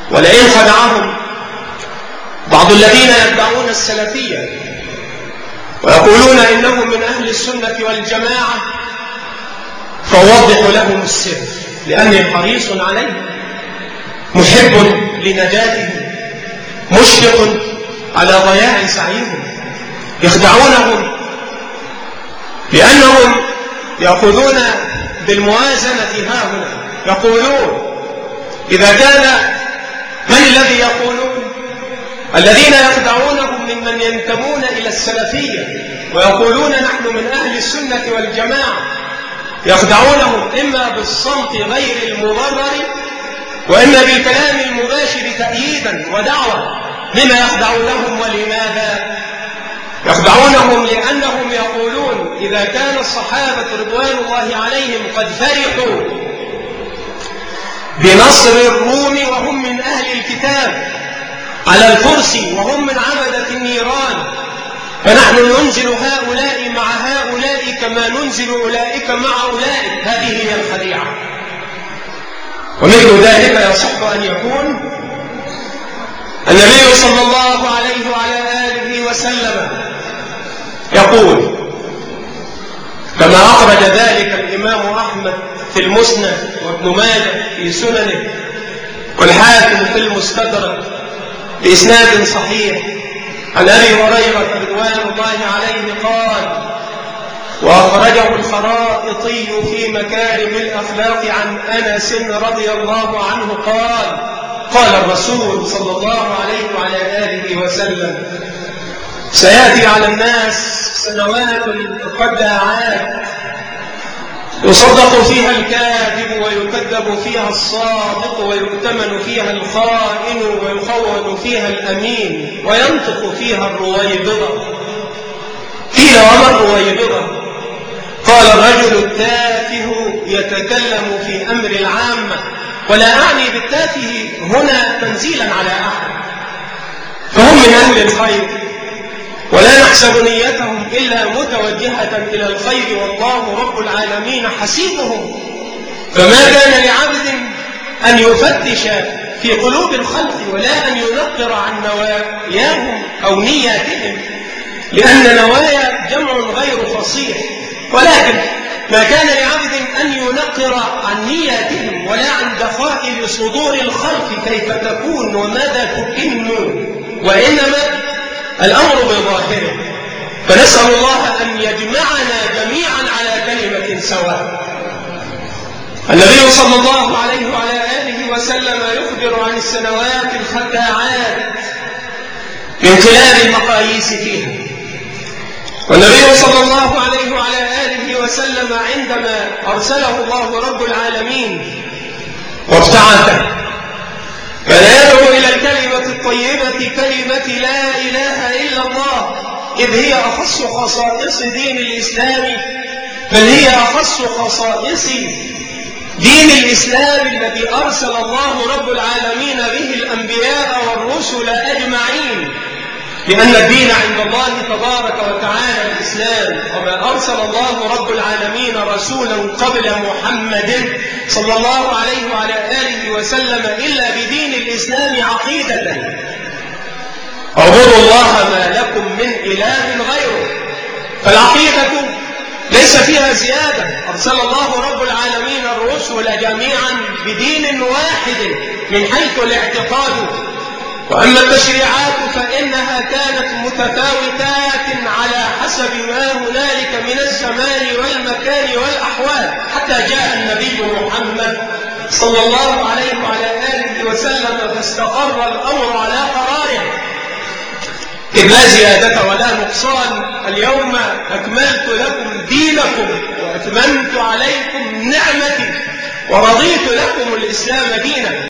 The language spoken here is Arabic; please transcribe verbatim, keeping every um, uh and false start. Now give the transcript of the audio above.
ولئن خدعهم بعض الذين يدعون السلفية ويقولون إنهم من أهل السنة والجماعة فوضح لهم السر، لأني حريص عليه محب لنجاتهم مشفق على ضياع سعيهم. يخدعونهم لأنهم يأخذون بالموازنة هاهنا، يقولون إذا كان من الذي يقولون؟ الذين يخدعونهم ممن ينتمون إلى السلفية ويقولون نحن من أهل السنة والجماعة، يخدعونهم إما بالصمت غير المبرر وإما بالكلام المباشر تأييدا ودعوة. لما يخدعونهم ولماذا؟ يخدعونهم لأنهم يقولون إذا كان الصحابة رضوان الله عليهم قد فرحوا بنصر الروم وهم من أهل الكتاب على الفرس وهم من عبدة النيران، فنحن ننزل هؤلاء مع هؤلاء كما ننزل أولئك مع أولئك. هذه هي الخديعة. ومثل ذلك يصح أن يكون النبي صلى الله عليه وعلى آله وسلم يقول كما أخرج ذلك الإمام أحمد في المسند وابن ماجه في سننه والحاكم في المستدرك بإسناد صحيح عن أبي هريرة رضوان الله عليه قال: وأخرجه الخرائطي في مكارم الأخلاق عن أنس رضي الله عنه قال: قال الرسول صلى الله عليه وعلى آله وسلم: سيأتي على الناس سنوات خداعات يصدق فيها الكاذب ويكذب فيها الصادق ويؤتمن فيها الخائن ويخون فيها الأمين وينطق فيها الرويبضة. قيل: وما الرويبضة؟ قال: الرجل التافه يتكلم في أمر العامة، ولا أعني بالتافه هنا تنزيلا على أحد، فهم من أهل الخير ولا نحسب نيتهم إلا متوجهة إلى الخير، والله رب العالمين حسيبهم. فما كان لعبد أن يفتش في قلوب الخلق ولا أن ينقر عن نواياهم أو نياتهم، لأن نوايا جمع غير فصيح، ولكن ما كان لعبد أن ينقر عن نياتهم ولا عن دخائل صدور الخلق كيف تكون وماذا تكن، وإنما الأمر بظاهره. فنسأل الله أن يجمعنا جميعا على كلمة سواء. النبي صلى الله عليه وعلى آله وسلم يخبر عن السنوات الخداعات من خلال المقاييس فيها. والنبي صلى الله عليه وعلى آله وسلم عندما أرسله الله رب العالمين وابتعثه كان يدعو إلى الكلمة الطيبة كلمة لا إله إلا الله، إذ هي أخص خصائص دين الإسلام، بل هي أخص خصائص دين الإسلام الذي أرسل الله رب العالمين به الأنبياء والرسل أجمعين، لأن الدين عند الله تبارك وتعالى الإسلام، وما أرسل الله رب العالمين رسولا قبل محمد صلى الله عليه وعلى آله وسلم إلا بدين الإسلام عقيدة. اعبدوا الله ما لكم من إله غيره. فالعقيدة ليس فيها زيادة، أرسل الله رب العالمين الرسل جميعا بدين واحد من حيث الاعتقاد. وأما التشريعات فإنها كانت متفاوتات على حسب ما هنالك من الزمان والمكان والأحوال، حتى جاء النبي محمد صلى الله عليه وعلى آله وسلم فاستقر الأمر على قراره، إذ لا زيادة ولا نقصان. اليوم أكملت لكم دينكم وأتممت عليكم نعمتي ورضيت لكم الإسلام دينا.